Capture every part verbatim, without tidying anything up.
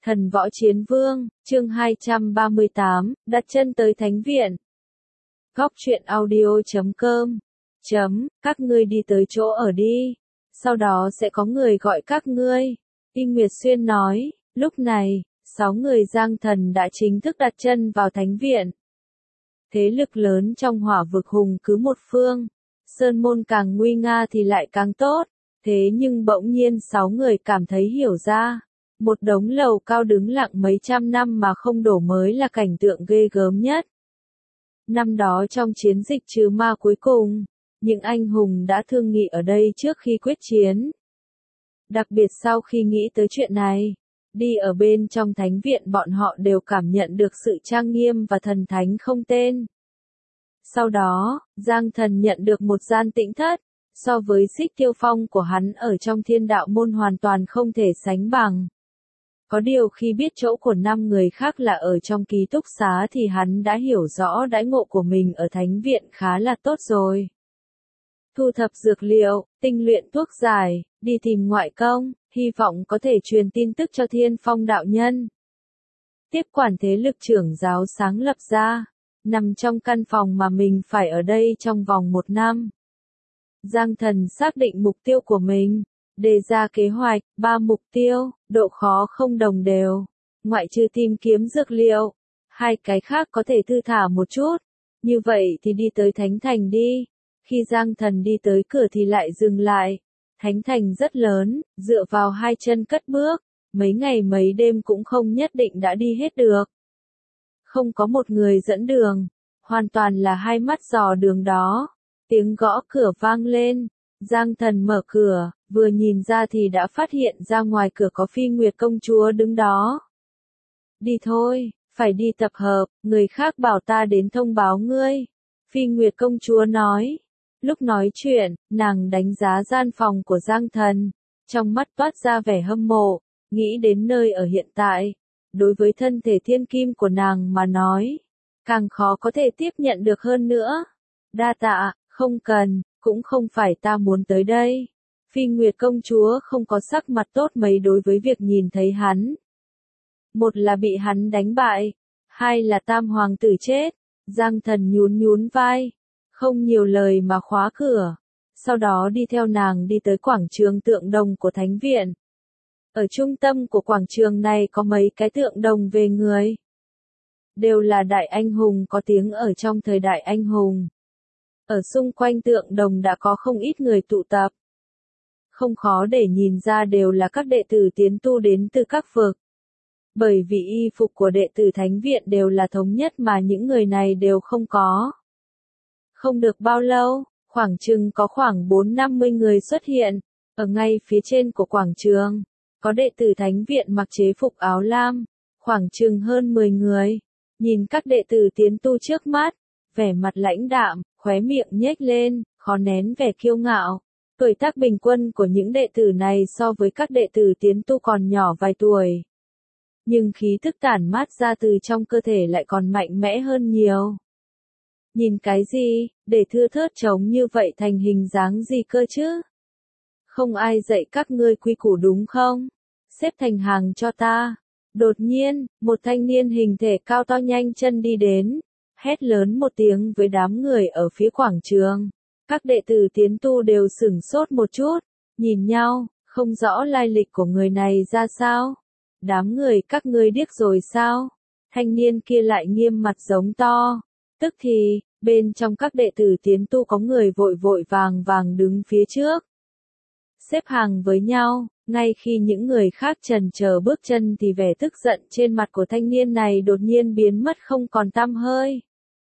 Thần Võ Chiến Vương, chương hai trăm ba mươi tám, đặt chân tới Thánh Viện. Góc truyện audio chấm com, chấm, các ngươi đi tới chỗ ở đi, sau đó sẽ có người gọi các ngươi. Y Nguyệt Xuyên nói, lúc này, sáu người Giang Thần đã chính thức đặt chân vào Thánh Viện. Thế lực lớn trong hỏa vực hùng cứ một phương, sơn môn càng nguy nga thì lại càng tốt, thế nhưng bỗng nhiên sáu người cảm thấy hiểu ra. Một đống lầu cao đứng lặng mấy trăm năm mà không đổ mới là cảnh tượng ghê gớm nhất. Năm đó trong chiến dịch trừ ma cuối cùng, những anh hùng đã thương nghị ở đây trước khi quyết chiến. Đặc biệt sau khi nghĩ tới chuyện này, đi ở bên trong Thánh Viện bọn họ đều cảm nhận được sự trang nghiêm và thần thánh không tên. Sau đó, Giang Thần nhận được một gian tĩnh thất, so với Xích Tiêu Phong của hắn ở trong Thiên Đạo Môn hoàn toàn không thể sánh bằng. Có điều khi biết chỗ của năm người khác là ở trong ký túc xá thì hắn đã hiểu rõ đãi ngộ của mình ở Thánh Viện khá là tốt rồi. Thu thập dược liệu, tinh luyện thuốc giải, đi tìm ngoại công, hy vọng có thể truyền tin tức cho Thiên Phong đạo nhân. Tiếp quản thế lực trưởng giáo sáng lập ra, nằm trong căn phòng mà mình phải ở đây trong vòng một năm. Giang Thần xác định mục tiêu của mình. Đề ra kế hoạch, ba mục tiêu, độ khó không đồng đều, ngoại trừ tìm kiếm dược liệu, hai cái khác có thể thư thả một chút, như vậy thì đi tới Thánh Thành đi. Khi Giang Thần đi tới cửa thì lại dừng lại, Thánh Thành rất lớn, dựa vào hai chân cất bước, mấy ngày mấy đêm cũng không nhất định đã đi hết được. Không có một người dẫn đường, hoàn toàn là hai mắt dò đường đó, tiếng gõ cửa vang lên, Giang Thần mở cửa. Vừa nhìn ra thì đã phát hiện ra ngoài cửa có Phi Nguyệt công chúa đứng đó. Đi thôi, phải đi tập hợp, người khác bảo ta đến thông báo ngươi. Phi Nguyệt công chúa nói. Lúc nói chuyện, nàng đánh giá gian phòng của Giang Thần, trong mắt toát ra vẻ hâm mộ, nghĩ đến nơi ở hiện tại. Đối với thân thể thiên kim của nàng mà nói, càng khó có thể tiếp nhận được hơn nữa. Đa tạ, không cần, cũng không phải ta muốn tới đây. Phi Nguyệt công chúa không có sắc mặt tốt mấy đối với việc nhìn thấy hắn. Một là bị hắn đánh bại, hai là tam hoàng tử chết. Giang Thần nhún nhún vai, không nhiều lời mà khóa cửa. Sau đó đi theo nàng đi tới quảng trường tượng đồng của Thánh Viện. Ở trung tâm của quảng trường này có mấy cái tượng đồng về người. Đều là đại anh hùng có tiếng ở trong thời đại anh hùng. Ở xung quanh tượng đồng đã có không ít người tụ tập. Không khó để nhìn ra đều là các đệ tử tiến tu đến từ các vực. Bởi vì y phục của đệ tử Thánh Viện đều là thống nhất mà những người này đều không có. Không được bao lâu, khoảng chừng có khoảng bốn năm mươi người xuất hiện, ở ngay phía trên của quảng trường. Có đệ tử Thánh Viện mặc chế phục áo lam, khoảng chừng hơn mười người. Nhìn các đệ tử tiến tu trước mắt, vẻ mặt lãnh đạm, khóe miệng nhếch lên, khó nén vẻ kiêu ngạo. Tuổi tác bình quân của những đệ tử này so với các đệ tử tiến tu còn nhỏ vài tuổi. Nhưng khí thức tản mát ra từ trong cơ thể lại còn mạnh mẽ hơn nhiều. Nhìn cái gì, để thưa thớt trống như vậy thành hình dáng gì cơ chứ? Không ai dạy các ngươi quy củ đúng không? Xếp thành hàng cho ta. Đột nhiên, một thanh niên hình thể cao to nhanh chân đi đến, hét lớn một tiếng với đám người ở phía quảng trường. Các đệ tử tiến tu đều sửng sốt một chút, nhìn nhau, không rõ lai lịch của người này ra sao. Đám người các ngươi điếc rồi sao? Thanh niên kia lại nghiêm mặt giống to. Tức thì, bên trong các đệ tử tiến tu có người vội vội vàng vàng đứng phía trước. Xếp hàng với nhau, ngay khi những người khác chần chờ bước chân thì vẻ tức giận trên mặt của thanh niên này đột nhiên biến mất không còn tăm hơi.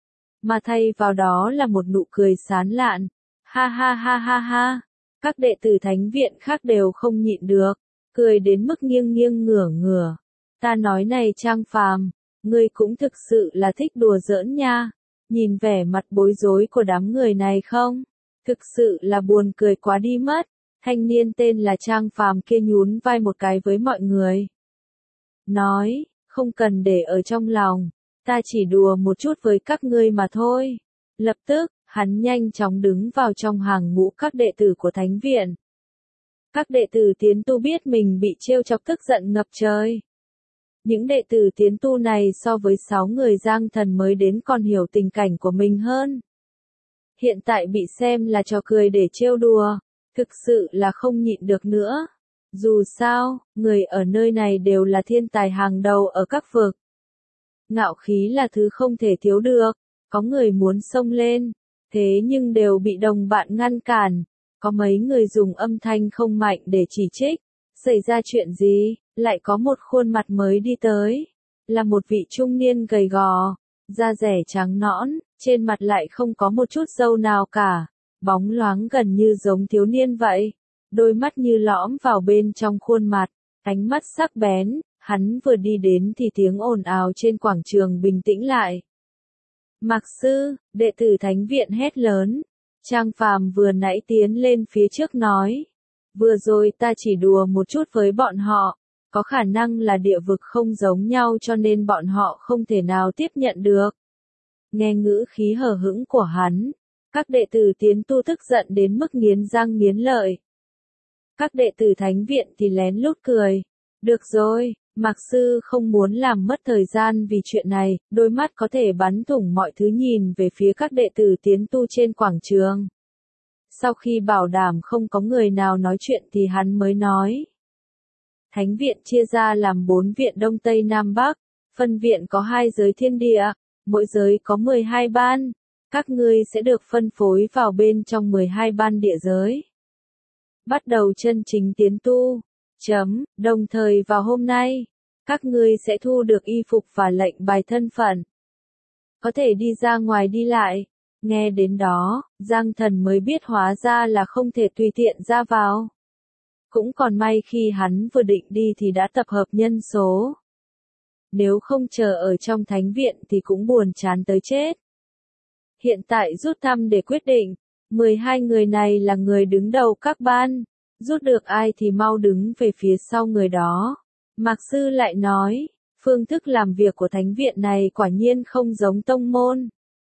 Mà thay vào đó là một nụ cười sán lạn. Ha ha ha ha ha, các đệ tử Thánh Viện khác đều không nhịn được, cười đến mức nghiêng nghiêng ngửa ngửa. Ta nói này Trang Phàm, ngươi cũng thực sự là thích đùa giỡn nha, nhìn vẻ mặt bối rối của đám người này không? Thực sự là buồn cười quá đi mất. Thanh niên tên là Trang Phàm kia nhún vai một cái với mọi người. Nói, không cần để ở trong lòng, ta chỉ đùa một chút với các ngươi mà thôi. Lập tức, hắn nhanh chóng đứng vào trong hàng ngũ các đệ tử của Thánh Viện. Các đệ tử tiến tu biết mình bị trêu chọc tức giận ngập trời. Những đệ tử tiến tu này so với sáu người Giang Thần mới đến còn hiểu tình cảnh của mình hơn. Hiện tại bị xem là trò cười để trêu đùa, thực sự là không nhịn được nữa. Dù sao, người ở nơi này đều là thiên tài hàng đầu ở các vực. Ngạo khí là thứ không thể thiếu được, có người muốn xông lên, thế nhưng đều bị đồng bạn ngăn cản. Có mấy người dùng âm thanh không mạnh để chỉ trích. Xảy ra chuyện gì? Lại có một khuôn mặt mới đi tới. Là một vị trung niên gầy gò, da dẻ trắng nõn, trên mặt lại không có một chút râu nào cả. Bóng loáng gần như giống thiếu niên vậy. Đôi mắt như lõm vào bên trong khuôn mặt, ánh mắt sắc bén. Hắn vừa đi đến thì tiếng ồn ào trên quảng trường bình tĩnh lại. Mạc sư, đệ tử thánh viện hét lớn. Trang Phàm vừa nãy tiến lên phía trước nói. Vừa rồi ta chỉ đùa một chút với bọn họ. Có khả năng là địa vực không giống nhau cho nên bọn họ không thể nào tiếp nhận được. Nghe ngữ khí hờ hững của hắn, các đệ tử tiến tu tức giận đến mức nghiến răng nghiến lợi. Các đệ tử thánh viện thì lén lút cười. Được rồi, Mạc sư không muốn làm mất thời gian vì chuyện này, đôi mắt có thể bắn thủng mọi thứ nhìn về phía các đệ tử tiến tu trên quảng trường. Sau khi bảo đảm không có người nào nói chuyện thì hắn mới nói. Thánh viện chia ra làm bốn viện Đông Tây Nam Bắc, phân viện có hai giới thiên địa, mỗi giới có mười hai ban, các ngươi sẽ được phân phối vào bên trong mười hai ban địa giới. Bắt đầu chân chính tiến tu. Chấm, đồng thời vào hôm nay, các ngươi sẽ thu được y phục và lệnh bài thân phận. Có thể đi ra ngoài đi lại. Nghe đến đó, Giang Thần mới biết hóa ra là không thể tùy tiện ra vào. Cũng còn may khi hắn vừa định đi thì đã tập hợp nhân số. Nếu không chờ ở trong thánh viện thì cũng buồn chán tới chết. Hiện tại rút thăm để quyết định, mười hai người này là người đứng đầu các ban. Rút được ai thì mau đứng về phía sau người đó. Mạc sư lại nói, phương thức làm việc của thánh viện này quả nhiên không giống tông môn.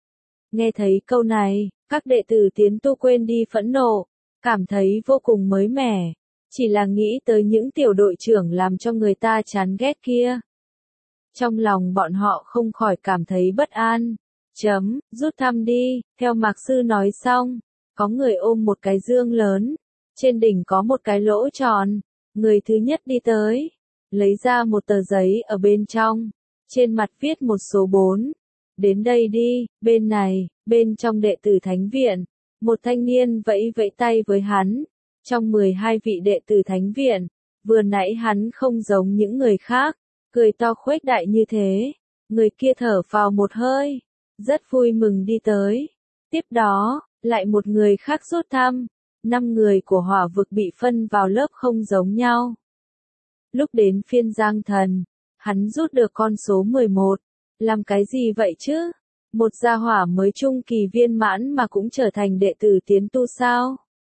Nghe thấy câu này, các đệ tử tiến tu quên đi phẫn nộ, cảm thấy vô cùng mới mẻ. Chỉ là nghĩ tới những tiểu đội trưởng làm cho người ta chán ghét kia. Trong lòng bọn họ không khỏi cảm thấy bất an. Chấm, rút thăm đi, theo Mạc sư nói xong, có người ôm một cái dương lớn. Trên đỉnh có một cái lỗ tròn. Người thứ nhất đi tới, lấy ra một tờ giấy ở bên trong. Trên mặt viết một số bốn. Đến đây đi, bên này, bên trong đệ tử thánh viện. Một thanh niên vẫy vẫy tay với hắn. Trong mười hai vị đệ tử thánh viện, vừa nãy hắn không giống những người khác, cười to khuếch đại như thế. Người kia thở phào một hơi, rất vui mừng đi tới. Tiếp đó, lại một người khác rút thăm. Năm người của hỏa vực bị phân vào lớp không giống nhau. Lúc đến phiên Giang Thần, hắn rút được con số mười một. Làm cái gì vậy chứ? Một gia hỏa mới trung kỳ viên mãn mà cũng trở thành đệ tử tiến tu sao?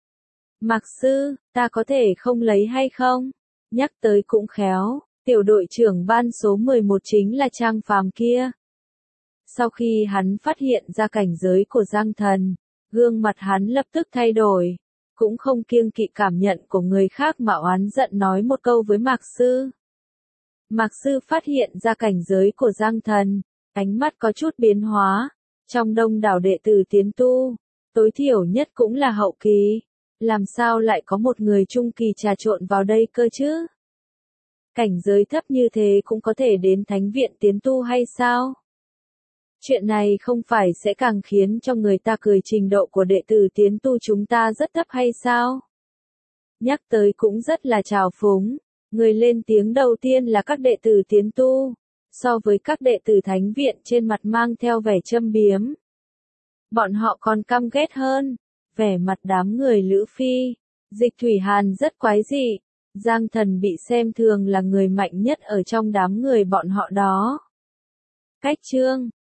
Mạc sư, ta có thể không lấy hay không? Nhắc tới cũng khéo, tiểu đội trưởng ban số mười một chính là Trang Phàm kia. Sau khi hắn phát hiện ra cảnh giới của Giang Thần, gương mặt hắn lập tức thay đổi. Cũng không kiêng kỵ cảm nhận của người khác mà oán giận nói một câu với Mạc sư. Mạc sư phát hiện ra cảnh giới của Giang Thần, ánh mắt có chút biến hóa. Trong đông đảo đệ tử tiến tu, tối thiểu nhất cũng là hậu kỳ. Làm sao lại có một người trung kỳ trà trộn vào đây cơ chứ? Cảnh giới thấp như thế cũng có thể đến thánh viện tiến tu hay sao? Chuyện này không phải sẽ càng khiến cho người ta cười trình độ của đệ tử tiến tu chúng ta rất thấp hay sao? Nhắc tới cũng rất là trào phúng. Người lên tiếng đầu tiên là các đệ tử tiến tu. So với các đệ tử thánh viện trên mặt mang theo vẻ châm biếm. Bọn họ còn căm ghét hơn. Vẻ mặt đám người Lữ Phi, Dịch Thủy Hàn rất quái dị. Giang Thần bị xem thường là người mạnh nhất ở trong đám người bọn họ đó. Cách chương